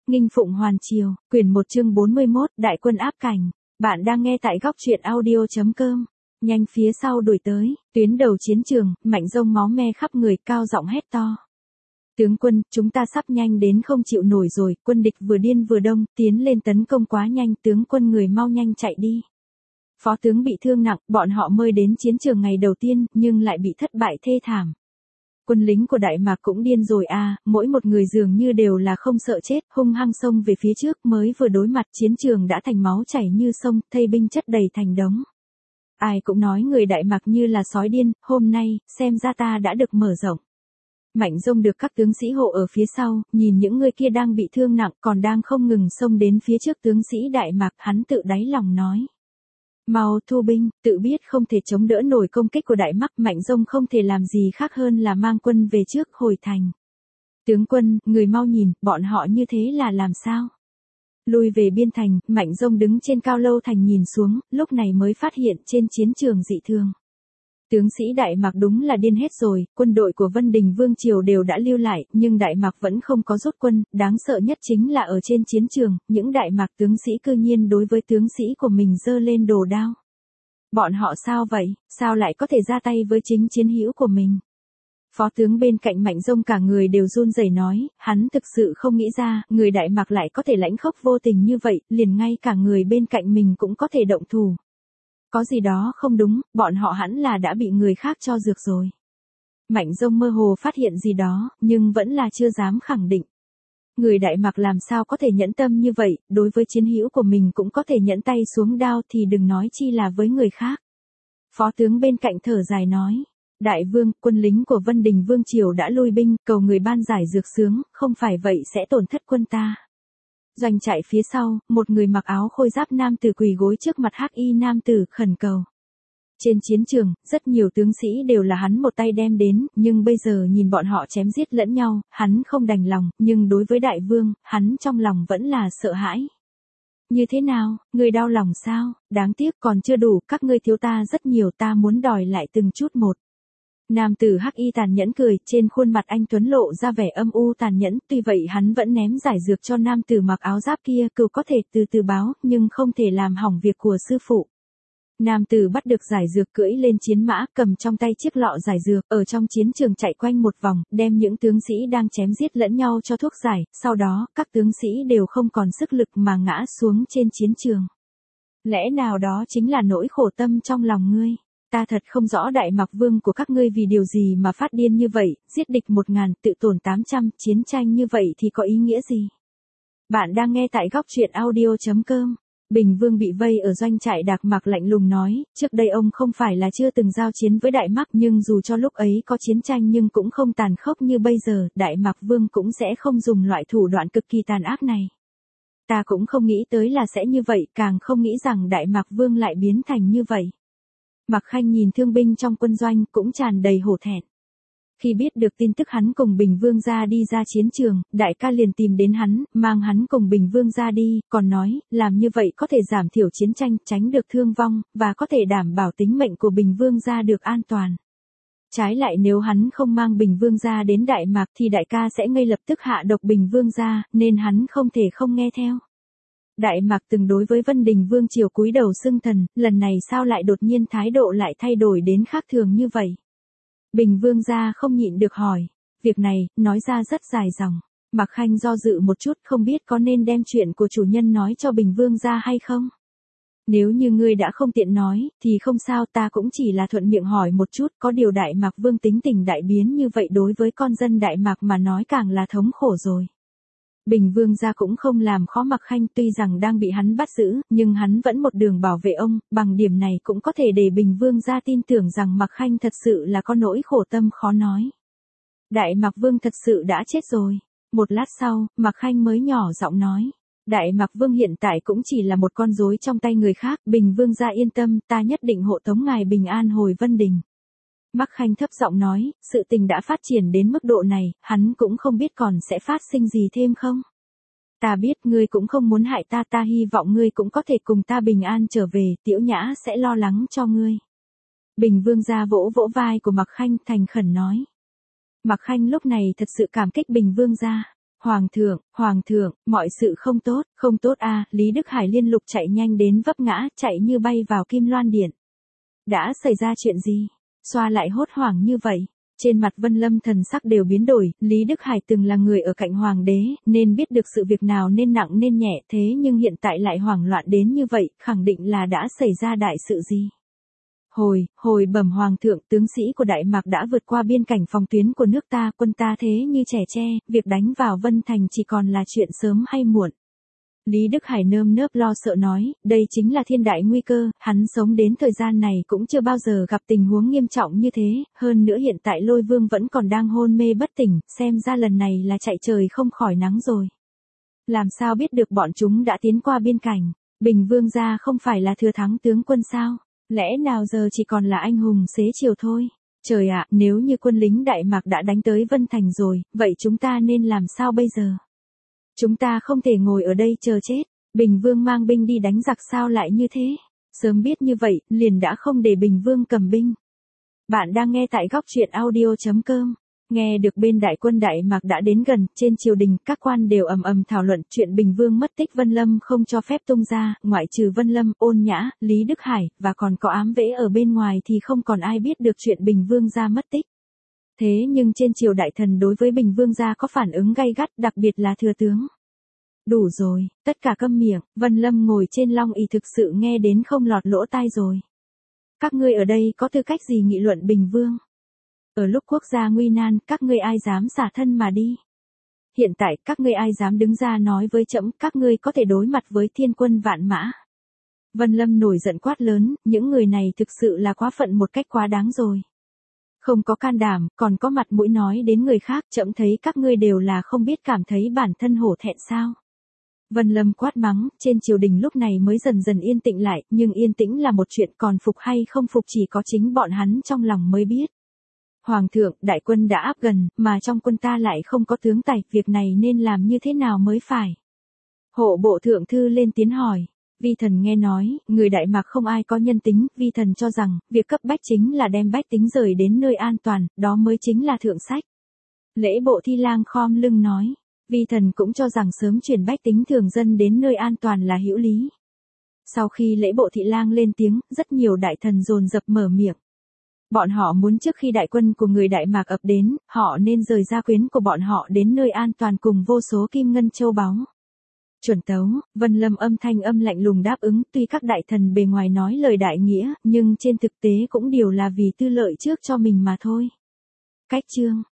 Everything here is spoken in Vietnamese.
Nghinh Phụng Hoàn Triều, quyển 1 chương 41, Đại quân áp cảnh. Bạn đang nghe tại góc truyện audio.com. Nhanh phía sau đuổi tới, tuyến đầu chiến trường, Mạnh Dông máu me khắp người, cao giọng hét to. Tướng quân, chúng ta sắp nhanh đến không chịu nổi rồi, quân địch vừa điên vừa đông, tiến lên tấn công quá nhanh, tướng quân người mau nhanh chạy đi. Phó tướng bị thương nặng, bọn họ mới đến chiến trường ngày đầu tiên, nhưng lại bị thất bại thê thảm. Quân lính của Đại Mạc cũng điên rồi à, mỗi một người dường như đều là không sợ chết, hung hăng xông về phía trước, mới vừa đối mặt chiến trường đã thành máu chảy như sông, thây binh chất đầy thành đống. Ai cũng nói người Đại Mạc như là sói điên, hôm nay, xem ra ta đã được mở rộng. Mạnh Dông được các tướng sĩ hộ ở phía sau, nhìn những người kia đang bị thương nặng còn đang không ngừng xông đến phía trước tướng sĩ Đại Mạc, hắn tự đáy lòng nói. Mau thu binh, tự biết không thể chống đỡ nổi công kích của Đại Mạc, Mạnh Dông không thể làm gì khác hơn là mang quân về trước hồi thành. Tướng quân, người mau nhìn, bọn họ như thế là làm sao? Lui về biên thành, Mạnh Dông đứng trên cao lâu thành nhìn xuống, lúc này mới phát hiện trên chiến trường dị thường. Tướng sĩ Đại Mạc đúng là điên hết rồi, quân đội của Vân Đình Vương Triều đều đã lưu lại, nhưng Đại Mạc vẫn không có rút quân, đáng sợ nhất chính là ở trên chiến trường, những Đại Mạc tướng sĩ cư nhiên đối với tướng sĩ của mình giơ lên đồ đao. Bọn họ sao vậy, sao lại có thể ra tay với chính chiến hữu của mình? Phó tướng bên cạnh Mạnh Dông cả người đều run rẩy nói, hắn thực sự không nghĩ ra, người Đại Mạc lại có thể lãnh khốc vô tình như vậy, liền ngay cả người bên cạnh mình cũng có thể động thủ. Có gì đó không đúng, bọn họ hẳn là đã bị người khác cho dược rồi. Mạnh Dông mơ hồ phát hiện gì đó, nhưng vẫn là chưa dám khẳng định. Người Đại Mạc làm sao có thể nhẫn tâm như vậy, đối với chiến hữu của mình cũng có thể nhẫn tay xuống đao thì đừng nói chi là với người khác. Phó tướng bên cạnh thở dài nói, Đại vương, quân lính của Vân Đình Vương Triều đã lui binh, cầu người ban giải dược xướng, không phải vậy sẽ tổn thất quân ta. Doanh trại phía sau, một người mặc áo khôi giáp nam tử quỳ gối trước mặt hắc y nam tử khẩn cầu. Trên chiến trường, rất nhiều tướng sĩ đều là hắn một tay đem đến, nhưng bây giờ nhìn bọn họ chém giết lẫn nhau, hắn không đành lòng, nhưng đối với đại vương, hắn trong lòng vẫn là sợ hãi. Như thế nào, người đau lòng sao, đáng tiếc còn chưa đủ, các ngươi thiếu ta rất nhiều, ta muốn đòi lại từng chút một. Nam tử hắc y tàn nhẫn cười, trên khuôn mặt anh tuấn lộ ra vẻ âm u tàn nhẫn, tuy vậy hắn vẫn ném giải dược cho nam tử mặc áo giáp kia, cậu có thể từ từ báo, nhưng không thể làm hỏng việc của sư phụ. Nam tử bắt được giải dược cưỡi lên chiến mã, cầm trong tay chiếc lọ giải dược, ở trong chiến trường chạy quanh một vòng, đem những tướng sĩ đang chém giết lẫn nhau cho thuốc giải, sau đó, các tướng sĩ đều không còn sức lực mà ngã xuống trên chiến trường. Lẽ nào đó chính là nỗi khổ tâm trong lòng ngươi? Ta thật không rõ Đại Mạc Vương của các ngươi vì điều gì mà phát điên như vậy, giết địch 1000, tự tổn 800, chiến tranh như vậy thì có ý nghĩa gì? Bạn đang nghe tại góc truyện audio.com. Bình Vương bị vây ở doanh trại Đạc Mạc lạnh lùng nói, trước đây ông không phải là chưa từng giao chiến với Đại Mạc, nhưng dù cho lúc ấy có chiến tranh nhưng cũng không tàn khốc như bây giờ, Đại Mạc Vương cũng sẽ không dùng loại thủ đoạn cực kỳ tàn ác này. Ta cũng không nghĩ tới là sẽ như vậy, càng không nghĩ rằng Đại Mạc Vương lại biến thành như vậy. Mạc Khanh nhìn thương binh trong quân doanh cũng tràn đầy hổ thẹn. Khi biết được tin tức hắn cùng Bình Vương gia đi ra chiến trường, đại ca liền tìm đến hắn, mang hắn cùng Bình Vương gia đi, còn nói, làm như vậy có thể giảm thiểu chiến tranh, tránh được thương vong, và có thể đảm bảo tính mệnh của Bình Vương gia được an toàn. Trái lại nếu hắn không mang Bình Vương gia đến Đại Mạc thì đại ca sẽ ngay lập tức hạ độc Bình Vương gia, nên hắn không thể không nghe theo. Đại Mạc từng đối với Vân Đình Vương Triều cúi đầu xưng thần, lần này sao lại đột nhiên thái độ lại thay đổi đến khác thường như vậy? Bình Vương gia không nhịn được hỏi, việc này, nói ra rất dài dòng. Mạc Khanh do dự một chút không biết có nên đem chuyện của chủ nhân nói cho Bình Vương gia hay không? Nếu như ngươi đã không tiện nói, thì không sao, ta cũng chỉ là thuận miệng hỏi một chút, có điều Đại Mạc Vương tính tình đại biến như vậy đối với con dân Đại Mạc mà nói càng là thống khổ rồi. Bình Vương gia cũng không làm khó Mạc Khanh, tuy rằng đang bị hắn bắt giữ, nhưng hắn vẫn một đường bảo vệ ông, bằng điểm này cũng có thể để Bình Vương gia tin tưởng rằng Mạc Khanh thật sự là có nỗi khổ tâm khó nói. Đại Mạc Vương thật sự đã chết rồi. Một lát sau, Mạc Khanh mới nhỏ giọng nói. Đại Mạc Vương hiện tại cũng chỉ là một con rối trong tay người khác, Bình Vương gia yên tâm, ta nhất định hộ tống ngài bình an hồi Vân Đình. Mạc Khanh thấp giọng nói, sự tình đã phát triển đến mức độ này, hắn cũng không biết còn sẽ phát sinh gì thêm không. Ta biết ngươi cũng không muốn hại ta, ta hy vọng ngươi cũng có thể cùng ta bình an trở về, Tiểu Nhã sẽ lo lắng cho ngươi. Bình Vương gia vỗ vỗ vai của Mạc Khanh thành khẩn nói. Mạc Khanh lúc này thật sự cảm kích Bình Vương gia. Hoàng thượng, mọi sự không tốt a, Lý Đức Hải liên lục chạy nhanh đến vấp ngã, chạy như bay vào Kim Loan Điện. Đã xảy ra chuyện gì? Xoa lại hốt hoảng như vậy. Trên mặt Vân Lâm thần sắc đều biến đổi, Lý Đức Hải từng là người ở cạnh hoàng đế, nên biết được sự việc nào nên nặng nên nhẹ, thế nhưng hiện tại lại hoảng loạn đến như vậy, khẳng định là đã xảy ra đại sự gì. Hồi bẩm hoàng thượng, tướng sĩ của Đại Mạc đã vượt qua biên cảnh phòng tuyến của nước ta, quân ta thế như trẻ tre, việc đánh vào Vân Thành chỉ còn là chuyện sớm hay muộn. Lý Đức Hải nơm nớp lo sợ nói, đây chính là thiên đại nguy cơ, hắn sống đến thời gian này cũng chưa bao giờ gặp tình huống nghiêm trọng như thế, hơn nữa hiện tại Lôi Vương vẫn còn đang hôn mê bất tỉnh, xem ra lần này là chạy trời không khỏi nắng rồi. Làm sao biết được bọn chúng đã tiến qua biên cảnh, Bình Vương gia không phải là thừa thắng tướng quân sao, lẽ nào giờ chỉ còn là anh hùng xế chiều thôi. Trời ạ, nếu như quân lính Đại Mạc đã đánh tới Vân Thành rồi, vậy chúng ta nên làm sao bây giờ? Chúng ta không thể ngồi ở đây chờ chết, Bình Vương mang binh đi đánh giặc sao lại như thế? Sớm biết như vậy, liền đã không để Bình Vương cầm binh. Bạn đang nghe tại góc truyện audio.com. Nghe được bên đại quân Đại Mạc đã đến gần, trên triều đình, các quan đều ầm ầm thảo luận chuyện Bình Vương mất tích Vân Lâm không cho phép tung ra, ngoại trừ Vân Lâm, Ôn Nhã, Lý Đức Hải, và còn có ám vệ ở bên ngoài thì không còn ai biết được chuyện Bình Vương gia mất tích. Thế nhưng trên triều đại thần đối với Bình Vương gia có phản ứng gay gắt, đặc biệt là thừa tướng. Đủ rồi, tất cả câm miệng, Vân Lâm ngồi trên long ỷ thực sự nghe đến không lọt lỗ tai rồi. Các ngươi ở đây có tư cách gì nghị luận Bình Vương? Ở lúc quốc gia nguy nan, các ngươi ai dám xả thân mà đi? Hiện tại, các ngươi ai dám đứng ra nói với trẫm, các ngươi có thể đối mặt với thiên quân vạn mã? Vân Lâm nổi giận quát lớn, những người này thực sự là quá phận một cách quá đáng rồi. Không có can đảm, còn có mặt mũi nói đến người khác, trẫm thấy các ngươi đều là không biết cảm thấy bản thân hổ thẹn sao. Vân Lâm quát mắng, trên triều đình lúc này mới dần dần yên tĩnh lại, nhưng yên tĩnh là một chuyện, còn phục hay không phục chỉ có chính bọn hắn trong lòng mới biết. Hoàng thượng, đại quân đã áp gần, mà trong quân ta lại không có tướng tài, việc này nên làm như thế nào mới phải? Hộ bộ thượng thư lên tiếng hỏi. Vi thần nghe nói, người Đại Mạc không ai có nhân tính, vi thần cho rằng, việc cấp bách chính là đem bách tính rời đến nơi an toàn, đó mới chính là thượng sách. Lễ bộ Thi Lang khom lưng nói, vi thần cũng cho rằng sớm chuyển bách tính thường dân đến nơi an toàn là hữu lý. Sau khi lễ bộ Thị Lang lên tiếng, rất nhiều đại thần dồn dập mở miệng. Bọn họ muốn trước khi đại quân của người Đại Mạc ập đến, họ nên rời gia quyến của bọn họ đến nơi an toàn cùng vô số kim ngân châu báu. Chuẩn tấu, Vân Lâm âm thanh âm lạnh lùng đáp ứng, tuy các đại thần bề ngoài nói lời đại nghĩa, nhưng trên thực tế cũng đều là vì tư lợi trước cho mình mà thôi. Cách chương,